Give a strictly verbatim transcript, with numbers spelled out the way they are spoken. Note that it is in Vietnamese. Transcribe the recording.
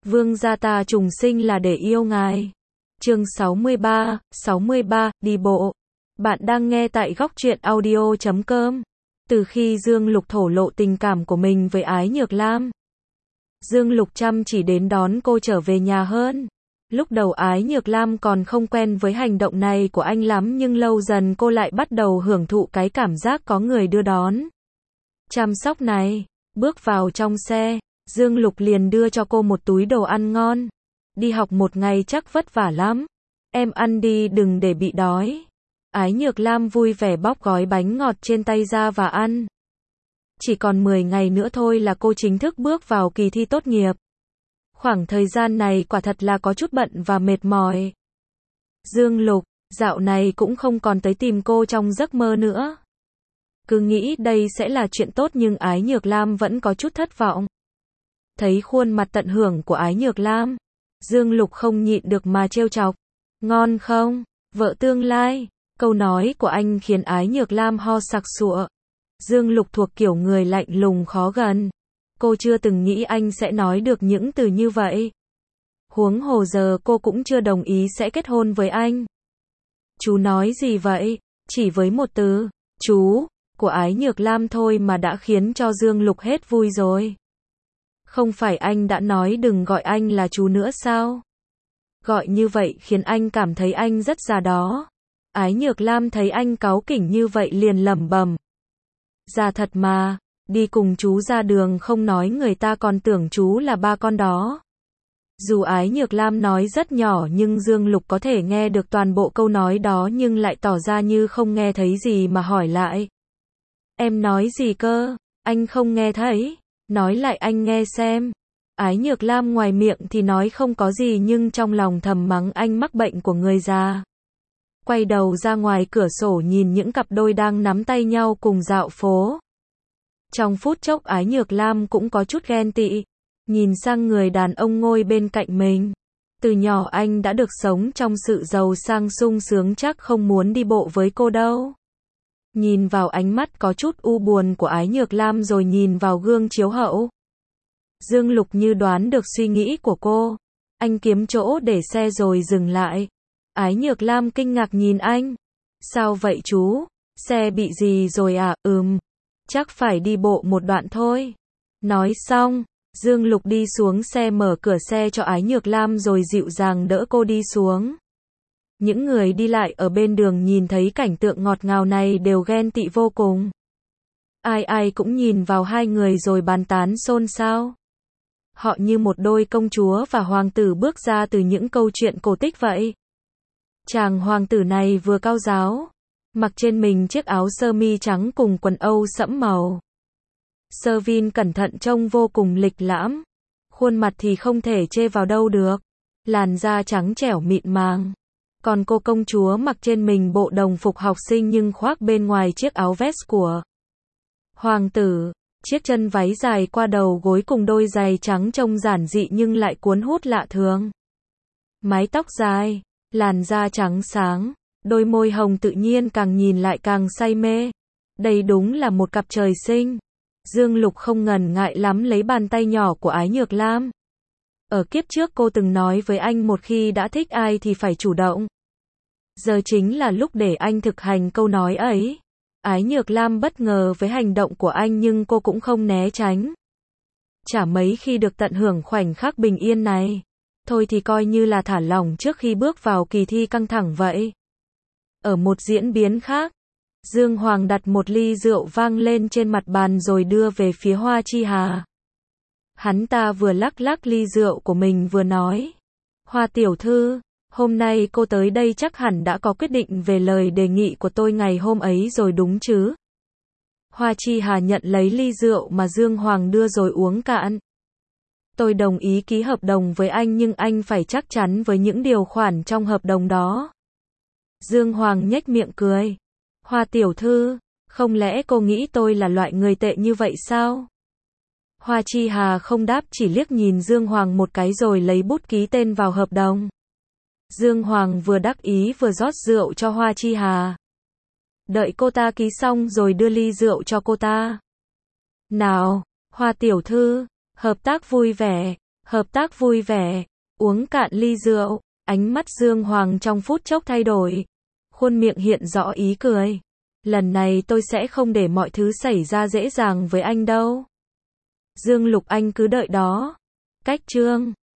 Vương gia ta trùng sinh là để yêu ngài. Chương sáu mươi ba, sáu mươi ba, đi bộ. Bạn đang nghe tại góc truyện audio chấm com. Từ khi Dương Lục thổ lộ tình cảm của mình với Ái Nhược Lam, Dương Lục chăm chỉ đến đón cô trở về nhà hơn. Lúc đầu Ái Nhược Lam còn không quen với hành động này của anh lắm, nhưng lâu dần cô lại bắt đầu hưởng thụ cái cảm giác có người đưa đón, chăm sóc này. Bước vào trong xe, Dương Lục liền đưa cho cô một túi đồ ăn ngon. Đi học một ngày chắc vất vả lắm. Em ăn đi, đừng để bị đói. Ái Nhược Lam vui vẻ bóc gói bánh ngọt trên tay ra và ăn. Chỉ còn mười ngày nữa thôi là cô chính thức bước vào kỳ thi tốt nghiệp. Khoảng thời gian này quả thật là có chút bận và mệt mỏi. Dương Lục, dạo này cũng không còn tới tìm cô trong giấc mơ nữa. Cứ nghĩ đây sẽ là chuyện tốt nhưng Ái Nhược Lam vẫn có chút thất vọng. Thấy khuôn mặt tận hưởng của Ái Nhược Lam, Dương Lục không nhịn được mà trêu chọc. Ngon không, vợ tương lai? Câu nói của anh khiến Ái Nhược Lam ho sặc sụa. Dương Lục thuộc kiểu người lạnh lùng khó gần. Cô chưa từng nghĩ anh sẽ nói được những từ như vậy. Huống hồ giờ cô cũng chưa đồng ý sẽ kết hôn với anh. Chú nói gì vậy? Chỉ với một từ, chú, của Ái Nhược Lam thôi mà đã khiến cho Dương Lục hết vui rồi. Không phải anh đã nói đừng gọi anh là chú nữa sao? Gọi như vậy khiến anh cảm thấy anh rất già đó. Ái Nhược Lam thấy anh cáu kỉnh như vậy liền lẩm bẩm. Già thật mà, đi cùng chú ra đường không nói người ta còn tưởng chú là ba con đó. Dù Ái Nhược Lam nói rất nhỏ nhưng Dương Lục có thể nghe được toàn bộ câu nói đó nhưng lại tỏ ra như không nghe thấy gì mà hỏi lại. Em nói gì cơ? Anh không nghe thấy. Nói lại anh nghe xem. Ái Nhược Lam ngoài miệng thì nói không có gì nhưng trong lòng thầm mắng anh mắc bệnh của người già. Quay đầu ra ngoài cửa sổ nhìn những cặp đôi đang nắm tay nhau cùng dạo phố. Trong phút chốc Ái Nhược Lam cũng có chút ghen tị. Nhìn sang người đàn ông ngồi bên cạnh mình. Từ nhỏ anh đã được sống trong sự giàu sang sung sướng, chắc không muốn đi bộ với cô đâu. Nhìn vào ánh mắt có chút u buồn của Ái Nhược Lam rồi nhìn vào gương chiếu hậu. Dương Lục như đoán được suy nghĩ của cô. Anh kiếm chỗ để xe rồi dừng lại. Ái Nhược Lam kinh ngạc nhìn anh. Sao vậy chú? Xe bị gì rồi à? Ừm. Chắc phải đi bộ một đoạn thôi. Nói xong, Dương Lục đi xuống xe mở cửa xe cho Ái Nhược Lam rồi dịu dàng đỡ cô đi xuống. Những người đi lại ở bên đường nhìn thấy cảnh tượng ngọt ngào này đều ghen tị vô cùng. Ai ai cũng nhìn vào hai người rồi bàn tán xôn xao. Họ như một đôi công chúa và hoàng tử bước ra từ những câu chuyện cổ tích vậy. Chàng hoàng tử này vừa cao ráo, mặc trên mình chiếc áo sơ mi trắng cùng quần âu sẫm màu. Sơ vin cẩn thận trông vô cùng lịch lãm. Khuôn mặt thì không thể chê vào đâu được. Làn da trắng trẻo mịn màng. Còn cô công chúa mặc trên mình bộ đồng phục học sinh nhưng khoác bên ngoài chiếc áo vest của hoàng tử. Chiếc chân váy dài qua đầu gối cùng đôi giày trắng trông giản dị nhưng lại cuốn hút lạ thường. Mái tóc dài, làn da trắng sáng, đôi môi hồng tự nhiên càng nhìn lại càng say mê. Đây đúng là một cặp trời sinh. Dương Lục không ngần ngại lắm lấy bàn tay nhỏ của Ái Nhược Lam. Ở kiếp trước cô từng nói với anh một khi đã thích ai thì phải chủ động. Giờ chính là lúc để anh thực hành câu nói ấy. Ái Nhược Lam bất ngờ với hành động của anh nhưng cô cũng không né tránh. Chả mấy khi được tận hưởng khoảnh khắc bình yên này. Thôi thì coi như là thả lỏng trước khi bước vào kỳ thi căng thẳng vậy. Ở một diễn biến khác, Dương Hoàng đặt một ly rượu vang lên trên mặt bàn rồi đưa về phía Hoa Chi Hà. Hắn ta vừa lắc lắc ly rượu của mình vừa nói. Hoa tiểu thư, hôm nay cô tới đây chắc hẳn đã có quyết định về lời đề nghị của tôi ngày hôm ấy rồi đúng chứ? Hoa Chi Hà nhận lấy ly rượu mà Dương Hoàng đưa rồi uống cạn. Tôi đồng ý ký hợp đồng với anh nhưng anh phải chắc chắn với những điều khoản trong hợp đồng đó. Dương Hoàng nhếch miệng cười. Hoa tiểu thư, không lẽ cô nghĩ tôi là loại người tệ như vậy sao? Hoa Chi Hà không đáp, chỉ liếc nhìn Dương Hoàng một cái rồi lấy bút ký tên vào hợp đồng. Dương Hoàng vừa đắc ý vừa rót rượu cho Hoa Chi Hà. Đợi cô ta ký xong rồi đưa ly rượu cho cô ta. Nào, Hoa tiểu thư, hợp tác vui vẻ, Hợp tác vui vẻ, uống cạn ly rượu, ánh mắt Dương Hoàng trong phút chốc thay đổi. Khuôn miệng hiện rõ ý cười. Lần này tôi sẽ không để mọi thứ xảy ra dễ dàng với anh đâu. Dương Lục anh cứ đợi đó. Cách chương